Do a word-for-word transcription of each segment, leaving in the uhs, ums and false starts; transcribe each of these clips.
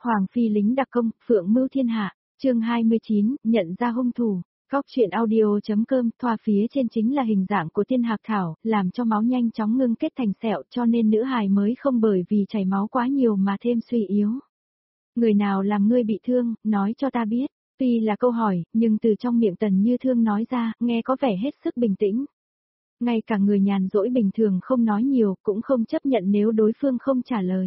Hoàng phi lính đặc công, phượng mưu thiên hạ, chương hai mươi chín, nhận ra hung thủ. Góc truyện audio.com, thoa phía trên chính là hình dạng của tiên hạc thảo, làm cho máu nhanh chóng ngưng kết thành sẹo cho nên nữ hài mới không bởi vì chảy máu quá nhiều mà thêm suy yếu. Người nào làm ngươi bị thương, nói cho ta biết. Tuy là câu hỏi, nhưng từ trong miệng Tần Như Thương nói ra, nghe có vẻ hết sức bình tĩnh. Ngay cả người nhàn rỗi bình thường không nói nhiều, cũng không chấp nhận nếu đối phương không trả lời.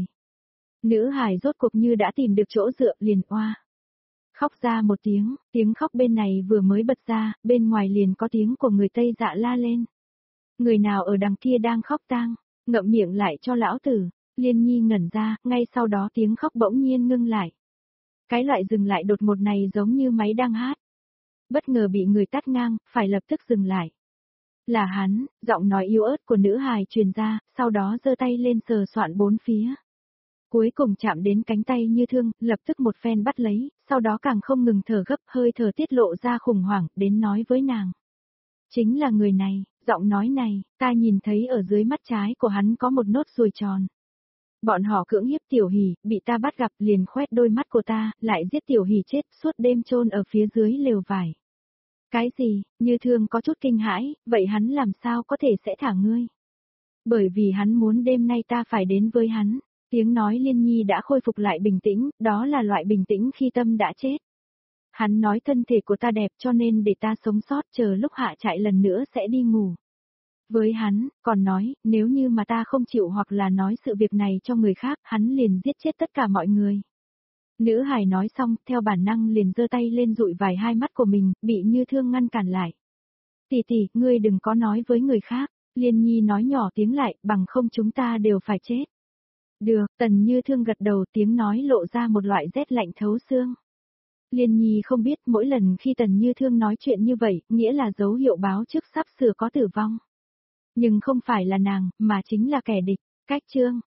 Nữ hài rốt cuộc như đã tìm được chỗ dựa, liền oa. Khóc ra một tiếng, tiếng khóc bên này vừa mới bật ra, bên ngoài liền có tiếng của người Tây Dạ la lên. Người nào ở đằng kia đang khóc tang, ngậm miệng lại cho lão tử. Liên Nhi ngẩn ra, ngay sau đó tiếng khóc bỗng nhiên ngưng lại. Cái loại dừng lại đột ngột này giống như máy đang hát. Bất ngờ bị người tát ngang, phải lập tức dừng lại. Là hắn, giọng nói yếu ớt của nữ hài truyền ra, sau đó giơ tay lên sờ soạn bốn phía. Cuối cùng chạm đến cánh tay Như Thương, lập tức một phen bắt lấy, sau đó càng không ngừng thở gấp, hơi thở tiết lộ ra khủng hoảng, đến nói với nàng. Chính là người này, giọng nói này, ta nhìn thấy ở dưới mắt trái của hắn có một nốt ruồi tròn. Bọn họ cưỡng hiếp Tiểu Hỷ, bị ta bắt gặp liền khoét đôi mắt của ta, lại giết Tiểu Hỷ chết, suốt đêm chôn ở phía dưới lều vải. Cái gì? Như Thương có chút kinh hãi, vậy hắn làm sao có thể sẽ thả ngươi? Bởi vì hắn muốn đêm nay ta phải đến với hắn. Tiếng nói Liên Nhi đã khôi phục lại bình tĩnh, đó là loại bình tĩnh khi tâm đã chết. Hắn nói thân thể của ta đẹp cho nên để ta sống sót chờ lúc hạ trại lần nữa sẽ đi ngủ. Với hắn, còn nói, nếu như mà ta không chịu hoặc là nói sự việc này cho người khác, hắn liền giết chết tất cả mọi người. Nữ hài nói xong, theo bản năng liền giơ tay lên dụi vài hai mắt của mình, bị Như Thương ngăn cản lại. Tỷ tỷ, ngươi đừng có nói với người khác. Liên Nhi nói nhỏ tiếng lại, bằng không chúng ta đều phải chết. Được, Tần Như Thương gật đầu, tiếng nói lộ ra một loại rét lạnh thấu xương. Liên Nhi không biết mỗi lần khi Tần Như Thương nói chuyện như vậy, nghĩa là dấu hiệu báo trước sắp sửa có tử vong. Nhưng không phải là nàng, mà chính là kẻ địch. Cách chương,